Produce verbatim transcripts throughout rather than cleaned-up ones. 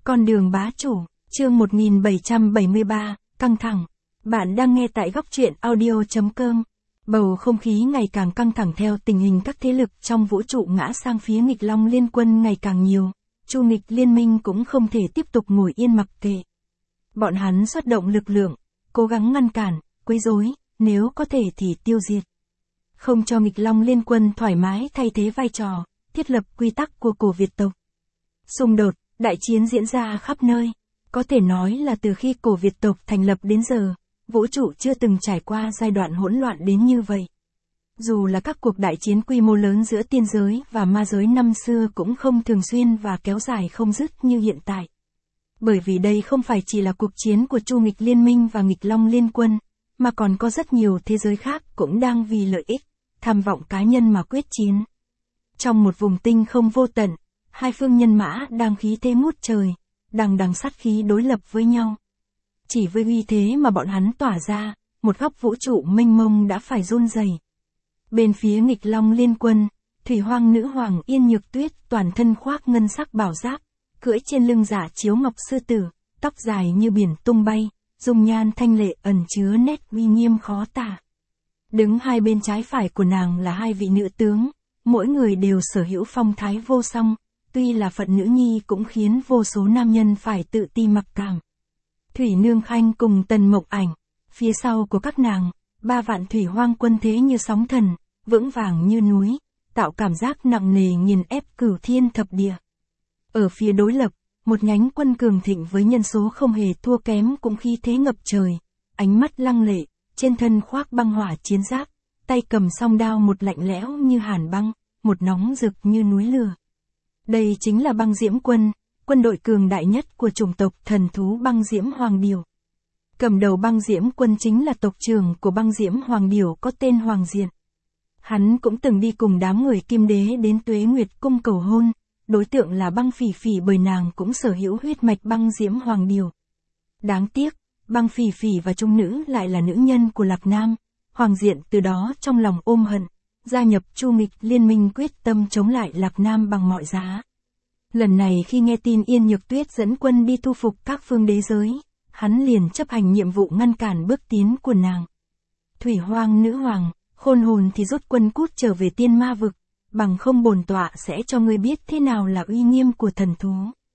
Con đường bá chủ, chương một nghìn bảy trăm bảy mươi ba, căng thẳng. Bạn đang nghe tại góc truyện audio chấm com. Bầu không khí ngày càng căng thẳng theo tình hình các thế lực trong vũ trụ ngã sang phía nghịch long liên quân ngày càng nhiều. Chu nghịch liên minh cũng không thể tiếp tục ngồi yên mặc kệ. Bọn hắn xuất động lực lượng, cố gắng ngăn cản, quấy rối, nếu có thể thì tiêu diệt. Không cho nghịch long liên quân thoải mái thay thế vai trò, thiết lập quy tắc của cổ Việt tộc. Xung đột, đại chiến diễn ra khắp nơi. Có thể nói là từ khi cổ Việt tộc thành lập đến giờ, vũ trụ chưa từng trải qua giai đoạn hỗn loạn đến như vậy. Dù là các cuộc đại chiến quy mô lớn giữa tiên giới và ma giới năm xưa cũng không thường xuyên và kéo dài không dứt như hiện tại. Bởi vì đây không phải chỉ là cuộc chiến của Chu nghịch liên minh và nghịch long liên quân, mà còn có rất nhiều thế giới khác cũng đang vì lợi ích, tham vọng cá nhân mà quyết chiến. Trong một vùng tinh không vô tận, hai phương nhân mã đang khí thế ngút trời, đằng đằng sát khí đối lập với nhau. Chỉ với uy thế mà bọn hắn tỏa ra, một góc vũ trụ mênh mông đã phải run rẩy. Bên phía nghịch long liên quân, thủy hoang nữ hoàng Yên Nhược Tuyết toàn thân khoác ngân sắc bảo giáp, cưỡi trên lưng giả chiếu ngọc sư tử, tóc dài như biển tung bay, dung nhan thanh lệ ẩn chứa nét uy nghiêm khó tả. Đứng hai bên trái phải của nàng là hai vị nữ tướng, mỗi người đều sở hữu phong thái vô song, tuy là phận nữ nhi cũng khiến vô số nam nhân phải tự ti mặc cảm. Thủy Nương Khanh cùng Tần Mộc Ảnh, phía sau của các nàng, ba vạn thủy hoang quân thế như sóng thần, vững vàng như núi, tạo cảm giác nặng nề nghiền ép cửu thiên thập địa. Ở phía đối lập, một nhánh quân cường thịnh với nhân số không hề thua kém cũng khí thế ngập trời, ánh mắt lăng lệ, trên thân khoác băng hỏa chiến giáp, tay cầm song đao một lạnh lẽo như hàn băng, một nóng rực như núi lửa. Đây chính là băng diễm quân, quân đội cường đại nhất của chủng tộc thần thú băng diễm hoàng điểu. Cầm đầu băng diễm quân chính là tộc trưởng của băng diễm hoàng điểu có tên Hoàng Diện. Hắn cũng từng đi cùng đám người Kim Đế đến Tuế Nguyệt cung cầu hôn, đối tượng là băng phỉ phỉ bởi nàng cũng sở hữu huyết mạch băng diễm hoàng điểu. Đáng tiếc, băng phỉ phỉ và trung nữ lại là nữ nhân của Lạc Nam. Hoàng Diện từ đó trong lòng ôm hận, gia nhập Chu nghịch liên minh quyết tâm chống lại Lạc Nam bằng mọi giá. Lần này khi nghe tin Yên Nhược Tuyết dẫn quân đi thu phục các phương đế giới, hắn liền chấp hành nhiệm vụ ngăn cản bước tiến của nàng. Thủy hoang nữ hoàng, khôn hồn thì rút quân cút trở về tiên ma vực, bằng không bổn tọa sẽ cho ngươi biết thế nào là uy nghiêm của thần thú.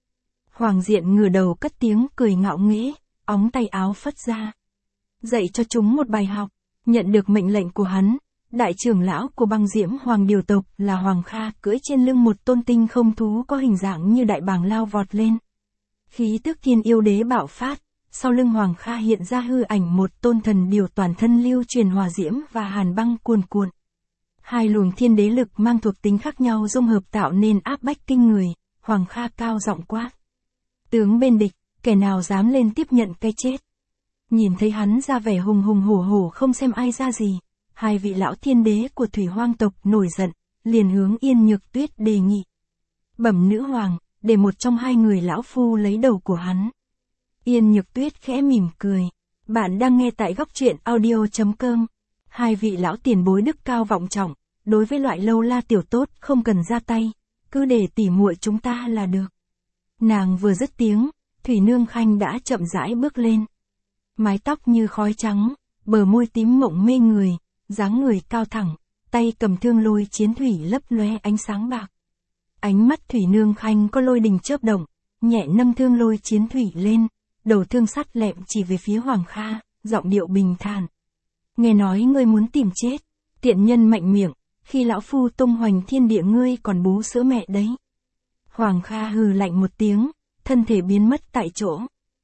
Hoàng Diện ngửa đầu cất tiếng cười ngạo nghễ, óng tay áo phất ra. Dạy cho chúng một bài học, nhận được mệnh lệnh của hắn. Đại trưởng lão của băng diễm hoàng điều tộc là Hoàng Kha cưỡi trên lưng một tôn tinh không thú có hình dạng như đại bàng lao vọt lên. Khí tức thiên yêu đế bạo phát, sau lưng Hoàng Kha hiện ra hư ảnh một tôn thần điều toàn thân lưu truyền hỏa diễm và hàn băng cuồn cuộn. Hai luồng thiên đế lực mang thuộc tính khác nhau dung hợp tạo nên áp bách kinh người, Hoàng Kha cao giọng quát. Tướng bên địch, kẻ nào dám lên tiếp nhận cái chết. Nhìn thấy hắn ra vẻ hùng hùng hổ hổ không xem ai ra gì. Hai vị lão thiên đế của thủy hoang tộc nổi giận, liền hướng Yên Nhược Tuyết đề nghị. Bẩm nữ hoàng, để một trong hai người lão phu lấy đầu của hắn. Yên Nhược Tuyết khẽ mỉm cười. Bạn đang nghe tại góc truyện audio chấm com. Hai vị lão tiền bối đức cao vọng trọng, đối với loại lâu la tiểu tốt không cần ra tay, cứ để tỉ muội chúng ta là được. Nàng vừa dứt tiếng, Thủy Nương Khanh đã chậm rãi bước lên. Mái tóc như khói trắng, bờ môi tím mộng mê người. Dáng người cao thẳng, tay cầm thương lôi chiến thủy lấp lóe ánh sáng bạc. Ánh mắt Thủy Nương Khanh có lôi đình chớp động, nhẹ nâng thương lôi chiến thủy lên, đầu thương sắt lẹm chỉ về phía Hoàng Kha, giọng điệu bình thản. Nghe nói ngươi muốn tìm chết, tiện nhân mạnh miệng, khi lão phu tung hoành thiên địa ngươi còn bú sữa mẹ đấy. Hoàng Kha hừ lạnh một tiếng, thân thể biến mất tại chỗ.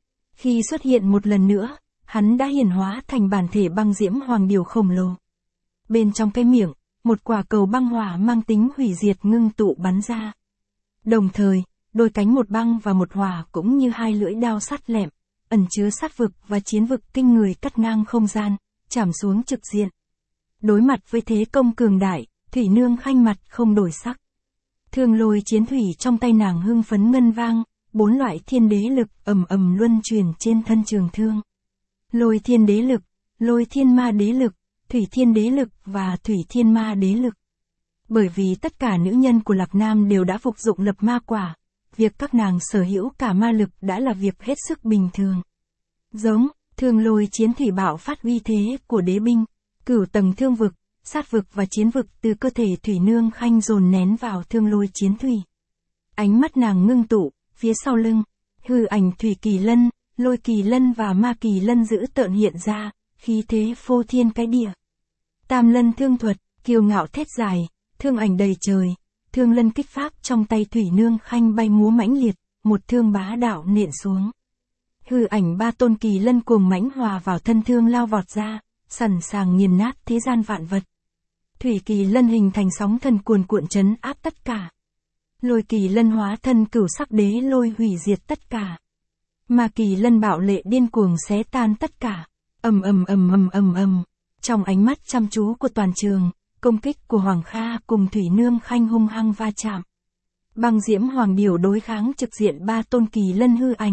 Khi xuất hiện một lần nữa, hắn đã hiển hóa thành bản thể băng diễm hoàng điểu khổng lồ. Bên trong cái miệng, một quả cầu băng hỏa mang tính hủy diệt ngưng tụ bắn ra. Đồng thời, đôi cánh một băng và một hỏa cũng như hai lưỡi đao sắt lẹm, ẩn chứa sát vực và chiến vực kinh người cắt ngang không gian, chạm xuống trực diện. Đối mặt với thế công cường đại, Thủy Nương Khanh mặt không đổi sắc. Thương lôi chiến thủy trong tay nàng hưng phấn ngân vang, bốn loại thiên đế lực ầm ầm luân chuyển trên thân trường thương. Lôi thiên đế lực, lôi thiên ma đế lực, thủy thiên đế lực và thủy thiên ma đế lực. Bởi vì tất cả nữ nhân của Lạc Nam đều đã phục dụng lập ma quả, việc các nàng sở hữu cả ma lực đã là việc hết sức bình thường. Giống, thương lôi chiến thủy bạo phát uy thế của đế binh, cửu tầng thương vực, sát vực và chiến vực từ cơ thể Thủy Nương Khanh dồn nén vào thương lôi chiến thủy. Ánh mắt nàng ngưng tụ, phía sau lưng, hư ảnh Thủy Kỳ Lân, Lôi Kỳ Lân và Ma Kỳ Lân dữ tợn hiện ra, khí thế phô thiên cái địa. Tam lân thương thuật, kiêu ngạo thét dài, thương ảnh đầy trời, thương lân kích pháp trong tay Thủy Nương Khanh bay múa mãnh liệt, một thương bá đạo nện xuống. Hư ảnh ba tôn kỳ lân cuồng mãnh hòa vào thân thương lao vọt ra, sẵn sàng nghiền nát thế gian vạn vật. Thủy Kỳ Lân hình thành sóng thần cuồn cuộn trấn áp tất cả. Lôi Kỳ Lân hóa thân cửu sắc đế lôi hủy diệt tất cả. Ma Kỳ Lân bạo lệ điên cuồng xé tan tất cả. Ầm ầm ầm ầm ầm ầm. Trong ánh mắt chăm chú của toàn trường, công kích của Hoàng Kha cùng Thủy Nương Khanh hung hăng va chạm. Băng diễm hoàng điểu đối kháng trực diện ba tôn kỳ lân hư ảnh.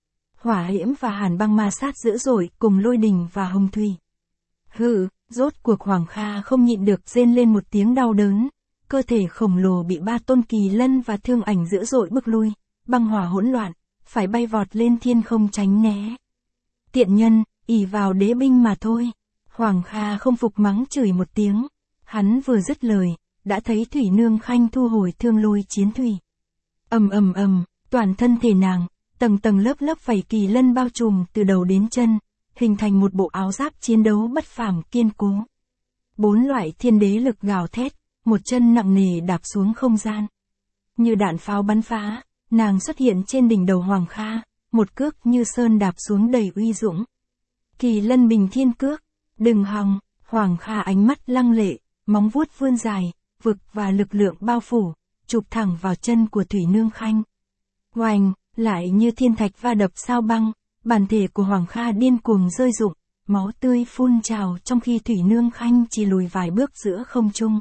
Hỏa hiểm và hàn băng ma sát dữ dội cùng lôi đình và hồng thủy. Hừ, rốt cuộc Hoàng Kha không nhịn được rên lên một tiếng đau đớn. Cơ thể khổng lồ bị ba tôn kỳ lân và thương ảnh dữ dội bức lui, băng hỏa hỗn loạn, phải bay vọt lên thiên không tránh né. Tiện nhân, ỷ vào đế binh mà thôi. Hoàng Kha không phục mắng chửi một tiếng. Hắn vừa dứt lời, đã thấy Thủy Nương Khanh thu hồi thương lôi chiến thủy. Ầm ầm ầm, toàn thân thể nàng, tầng tầng lớp lớp vảy kỳ lân bao trùm từ đầu đến chân, hình thành một bộ áo giáp chiến đấu bất phàm kiên cố. Bốn loại thiên đế lực gào thét, một chân nặng nề đạp xuống không gian. Như đạn pháo bắn phá, nàng xuất hiện trên đỉnh đầu Hoàng Kha, một cước như sơn đạp xuống đầy uy dũng. Kỳ lân bình thiên cước, đừng hòng, Hoàng Kha ánh mắt lăng lệ, móng vuốt vươn dài, vực và lực lượng bao phủ, chụp thẳng vào chân của Thủy Nương Khanh. Oành, lại như thiên thạch va đập sao băng, bản thể của Hoàng Kha điên cuồng rơi rụng, máu tươi phun trào trong khi Thủy Nương Khanh chỉ lùi vài bước giữa không trung.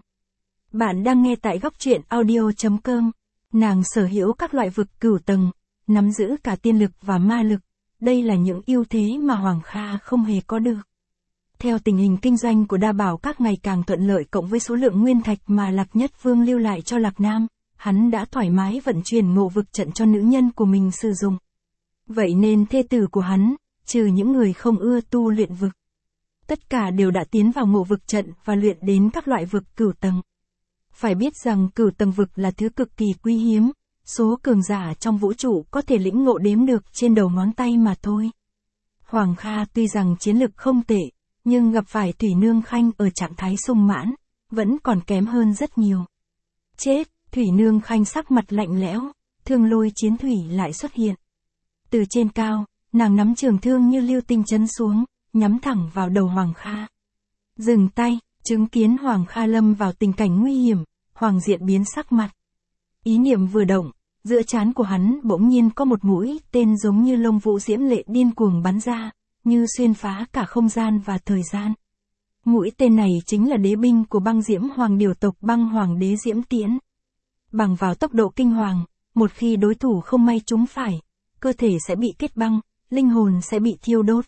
Bạn đang nghe tại góc truyện audio chấm com. Nàng sở hữu các loại vực cửu tầng, nắm giữ cả tiên lực và ma lực. Đây là những ưu thế mà Hoàng Kha không hề có được. Theo tình hình kinh doanh của Đa Bảo Các ngày càng thuận lợi cộng với số lượng nguyên thạch mà Lạc Nhất Vương lưu lại cho Lạc Nam, hắn đã thoải mái vận chuyển ngộ vực trận cho nữ nhân của mình sử dụng. Vậy nên thê tử của hắn, trừ những người không ưa tu luyện vực, tất cả đều đã tiến vào ngộ vực trận và luyện đến các loại vực cửu tầng. Phải biết rằng cửu tầng vực là thứ cực kỳ quý hiếm, số cường giả trong vũ trụ có thể lĩnh ngộ đếm được trên đầu ngón tay mà thôi. Hoàng Kha tuy rằng chiến lực không tệ, nhưng gặp phải Thủy Nương Khanh ở trạng thái sung mãn, vẫn còn kém hơn rất nhiều. Chết, Thủy Nương Khanh sắc mặt lạnh lẽo, thương lôi chiến thủy lại xuất hiện. Từ trên cao, nàng nắm trường thương như lưu tinh chấn xuống, nhắm thẳng vào đầu Hoàng Kha. Dừng tay, chứng kiến Hoàng Kha lâm vào tình cảnh nguy hiểm, Hoàng Diện biến sắc mặt. Ý niệm vừa động, giữa trán của hắn bỗng nhiên có một mũi tên giống như lông vũ diễm lệ điên cuồng bắn ra, như xuyên phá cả không gian và thời gian. Mũi tên này chính là đế binh của băng diễm hoàng điều tộc Băng Hoàng Đế Diễm Tiễn. Bằng vào tốc độ kinh hoàng, một khi đối thủ không may trúng phải, cơ thể sẽ bị kết băng, linh hồn sẽ bị thiêu đốt.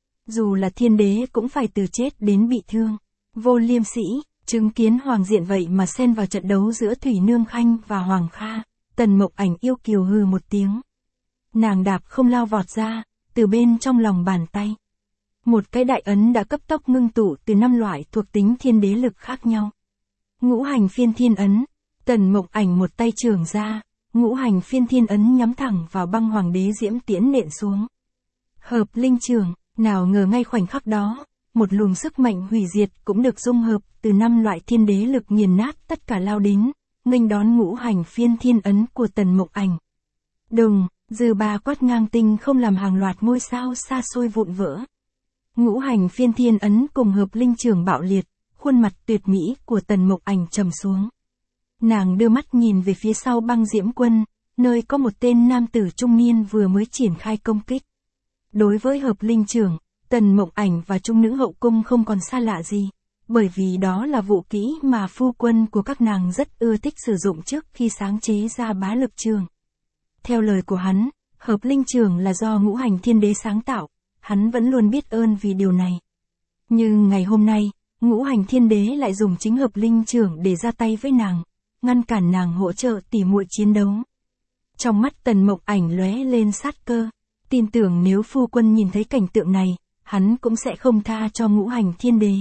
Dù là thiên đế cũng phải từ chết đến bị thương. Vô Liêm Sĩ, chứng kiến Hoàng Diện vậy mà xen vào trận đấu giữa Thủy Nương Khanh và Hoàng Kha, Tần Mộc Ảnh yêu kiều hừ một tiếng. Nàng đạp không lao vọt ra, từ bên trong lòng bàn tay. Một cái đại ấn đã cấp tốc ngưng tụ từ năm loại thuộc tính thiên đế lực khác nhau. Ngũ hành phiên thiên ấn, Tần Mộc Ảnh một tay chưởng ra, ngũ hành phiên thiên ấn nhắm thẳng vào Băng Hoàng Đế Diễm Tiễn nện xuống. Hợp linh chưởng, nào ngờ ngay khoảnh khắc đó, một luồng sức mạnh hủy diệt cũng được dung hợp từ năm loại thiên đế lực nghiền nát tất cả lao đến, nghênh đón ngũ hành phiên thiên ấn của Tần Mộc Ảnh. Đùng, dư ba quát ngang tinh không làm hàng loạt ngôi sao xa xôi vụn vỡ. Ngũ hành phiên thiên ấn cùng hợp linh chưởng bạo liệt, khuôn mặt tuyệt mỹ của Tần Mộc Ảnh trầm xuống. Nàng đưa mắt nhìn về phía sau Băng Diễm Quân, nơi có một tên nam tử trung niên vừa mới triển khai công kích. Đối với hợp linh chưởng, Tần Mộc Ảnh và trung nữ hậu cung không còn xa lạ gì, bởi vì đó là vũ kỹ mà phu quân của các nàng rất ưa thích sử dụng trước khi sáng chế ra bá lực chưởng. Theo lời của hắn, hợp linh chưởng là do ngũ hành thiên đế sáng tạo, hắn vẫn luôn biết ơn vì điều này. Nhưng ngày hôm nay, ngũ hành thiên đế lại dùng chính hợp linh chưởng để ra tay với nàng, ngăn cản nàng hỗ trợ tỉ muội chiến đấu. Trong mắt Tần Mộng Ảnh lóe lên sát cơ, tin tưởng nếu phu quân nhìn thấy cảnh tượng này, hắn cũng sẽ không tha cho Ngũ Hành Thiên Đế.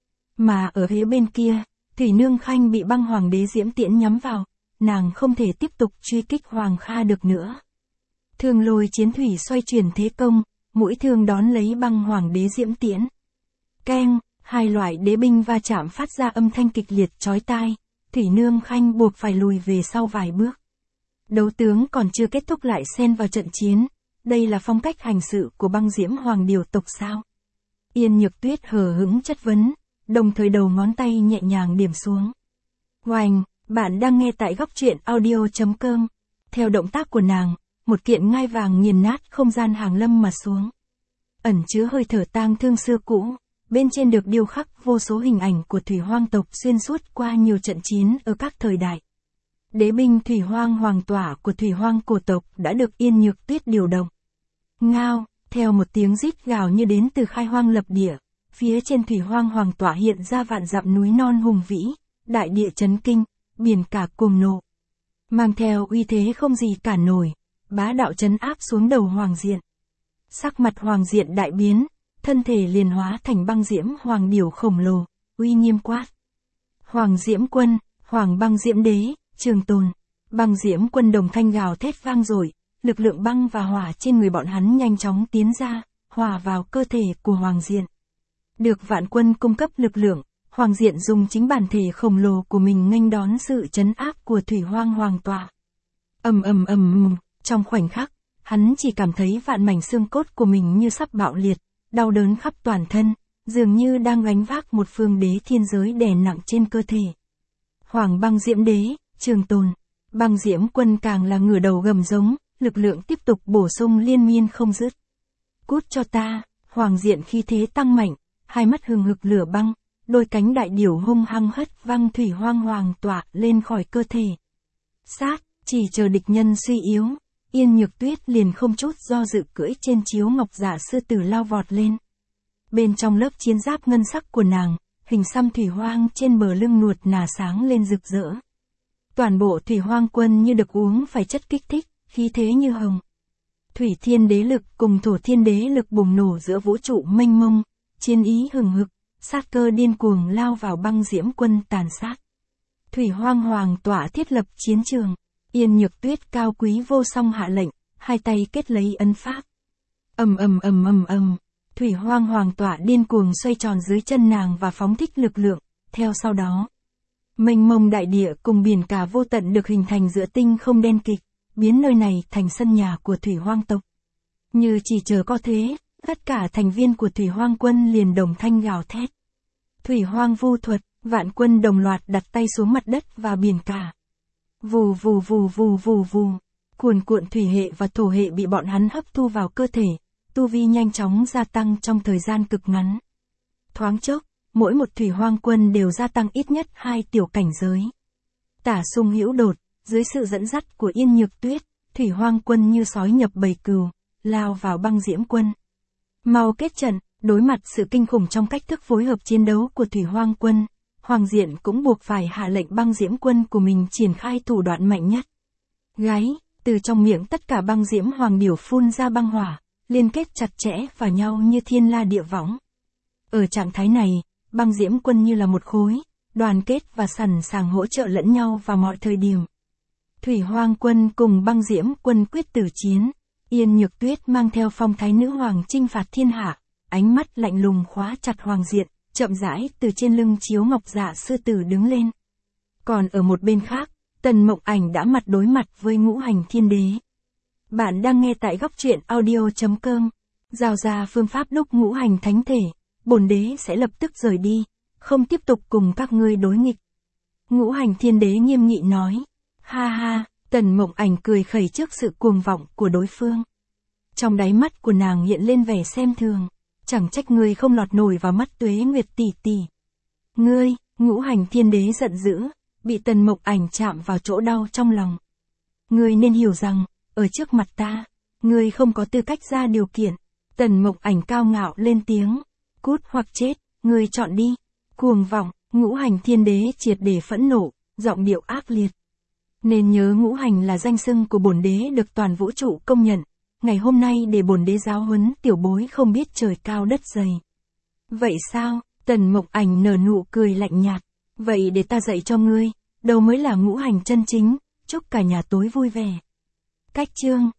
Mà ở phía bên kia, Thủy Nương Khanh bị Băng Hoàng Đế Diễm Tiễn nhắm vào, nàng không thể tiếp tục truy kích Hoàng Kha được nữa. Thương Lôi Chiến Thủy xoay chuyển thế công, mũi thương đón lấy Băng Hoàng Đế Diễm Tiễn. Keng, hai loại đế binh va chạm phát ra âm thanh kịch liệt chói tai, Thủy Nương Khanh buộc phải lùi về sau vài bước. Đấu tướng còn chưa kết thúc lại xen vào trận chiến, đây là phong cách hành sự của Băng Diễm Hoàng Điều tộc sao? Yên Nhược Tuyết hờ hững chất vấn, đồng thời đầu ngón tay nhẹ nhàng điểm xuống. Oanh, bạn đang nghe tại góc truyện audio.com. Theo động tác của nàng, một kiện ngai vàng nghiền nát không gian hàng lâm mà xuống. Ẩn chứa hơi thở tang thương xưa cũ, bên trên được điêu khắc vô số hình ảnh của Thủy Hoang tộc xuyên suốt qua nhiều trận chiến ở các thời đại. Đế binh Thủy Hoang Hoàng Tỏa của Thủy Hoang cổ tộc đã được Yên Nhược Tuyết điều động. Ngao, theo một tiếng rít gào như đến từ khai hoang lập địa, phía trên Thủy Hoang Hoàng Tỏa hiện ra vạn dặm núi non hùng vĩ, đại địa chấn kinh, biển cả cuồng nộ. Mang theo uy thế không gì cản nổi, bá đạo trấn áp xuống đầu Hoàng Diện. Sắc mặt Hoàng Diện đại biến, thân thể liền hóa thành băng diễm hoàng điểu khổng lồ, uy nghiêm quát. Hoàng Diễm Quân, Hoàng Băng Diễm Đế, trường tồn. Băng Diễm Quân đồng thanh gào thét vang dội, lực lượng băng và hỏa trên người bọn hắn nhanh chóng tiến ra, hòa vào cơ thể của Hoàng Diện. Được Vạn Quân cung cấp lực lượng, Hoàng Diện dùng chính bản thể khổng lồ của mình nghênh đón sự trấn áp của Thủy Hoang Hoàng Tỏa. Ầm ầm ầm, trong khoảnh khắc, hắn chỉ cảm thấy vạn mảnh xương cốt của mình như sắp bạo liệt, đau đớn khắp toàn thân, dường như đang gánh vác một phương đế thiên giới đè nặng trên cơ thể. Hoàng Băng Diễm Đế, trường tồn. Băng Diễm Quân càng là ngửa đầu gầm giống, lực lượng tiếp tục bổ sung liên miên không dứt. Cút cho ta, Hoàng Diện khí thế tăng mạnh, hai mắt hừng hực lửa băng, đôi cánh đại điểu hung hăng hất văng Thủy Hoang Hoàng Tỏa lên khỏi cơ thể. Sát, chỉ chờ địch nhân suy yếu, Yên Nhược Tuyết liền không chút do dự cưỡi trên chiếu ngọc dạ sư tử lao vọt lên. Bên trong lớp chiến giáp ngân sắc của nàng, hình xăm Thủy Hoang trên bờ lưng nuột nà sáng lên rực rỡ. Toàn bộ Thủy Hoang quân như được uống phải chất kích thích, khí thế như hồng. Thủy Thiên Đế lực cùng Thổ Thiên Đế lực bùng nổ giữa vũ trụ mênh mông, chiến ý hừng hực, sát cơ điên cuồng lao vào Băng Diễm Quân tàn sát. Thủy Hoang Hoàng Tỏa thiết lập chiến trường, Yên Nhược Tuyết cao quý vô song hạ lệnh, hai tay kết lấy ấn pháp. Ầm ầm ầm ầm ầm, Thủy Hoang Hoàng Tỏa điên cuồng xoay tròn dưới chân nàng và phóng thích lực lượng, theo sau đó, mênh mông đại địa cùng biển cả vô tận được hình thành giữa tinh không đen kịch, biến nơi này thành sân nhà của Thủy Hoang tộc. Như chỉ chờ có thế, tất cả thành viên của Thủy Hoang quân liền đồng thanh gào thét. Thủy Hoang vu thuật, vạn quân đồng loạt đặt tay xuống mặt đất và biển cả. Vù vù vù vù vù vù, cuồn cuộn thủy hệ và thổ hệ bị bọn hắn hấp thu vào cơ thể, tu vi nhanh chóng gia tăng trong thời gian cực ngắn. Thoáng chốc, mỗi một Thủy Hoang quân đều gia tăng ít nhất hai tiểu cảnh giới. Tả Sung Hữu Đột, dưới sự dẫn dắt của Yên Nhược Tuyết, Thủy Hoang quân như sói nhập bầy cừu, lao vào Băng Diễm Quân. Mau kết trận, đối mặt sự kinh khủng trong cách thức phối hợp chiến đấu của Thủy Hoang quân, Hoàng Diện cũng buộc phải hạ lệnh Băng Diễm Quân của mình triển khai thủ đoạn mạnh nhất. Gáy, từ trong miệng tất cả Băng Diễm Hoàng điểu phun ra băng hỏa, liên kết chặt chẽ vào nhau như thiên la địa võng. Ở trạng thái này, Băng Diễm Quân như là một khối, đoàn kết và sẵn sàng hỗ trợ lẫn nhau vào mọi thời điểm. Thủy Hoang quân cùng Băng Diễm Quân quyết tử chiến, Yên Nhược Tuyết mang theo phong thái nữ hoàng chinh phạt thiên hạ, ánh mắt lạnh lùng khóa chặt Hoàng Diện, chậm rãi từ trên lưng chiếu ngọc dạ sư tử đứng lên. Còn ở một bên khác, Tần Mộng Ảnh đã mặt đối mặt với Ngũ Hành Thiên Đế. Bạn đang nghe tại góc truyện audio.com. Giao ra phương pháp đúc ngũ hành thánh thể, bổn đế sẽ lập tức rời đi, không tiếp tục cùng các ngươi đối nghịch. Ngũ Hành Thiên Đế nghiêm nghị nói. Ha ha, Tần Mộng Ảnh cười khẩy trước sự cuồng vọng của đối phương. Trong đáy mắt của nàng hiện lên vẻ xem thường. Chẳng trách ngươi không lọt nổi vào mắt Tuế Nguyệt tỷ tỷ. Ngươi, Ngũ Hành Thiên Đế giận dữ, bị Tần Mộng Ảnh chạm vào chỗ đau trong lòng. Ngươi nên hiểu rằng, ở trước mặt ta, ngươi không có tư cách ra điều kiện. Tần Mộng Ảnh cao ngạo lên tiếng. Cút hoặc chết, ngươi chọn đi. Cuồng vọng, Ngũ Hành Thiên Đế triệt để phẫn nộ, giọng điệu ác liệt. Nên nhớ ngũ hành là danh xưng của bổn đế được toàn vũ trụ công nhận. Ngày hôm nay để bổn đế giáo huấn tiểu bối không biết trời cao đất dày. Vậy sao? Tần Mộc Ảnh nở nụ cười lạnh nhạt. Vậy để ta dạy cho ngươi, đâu mới là ngũ hành chân chính, chúc cả nhà tối vui vẻ. Cách chương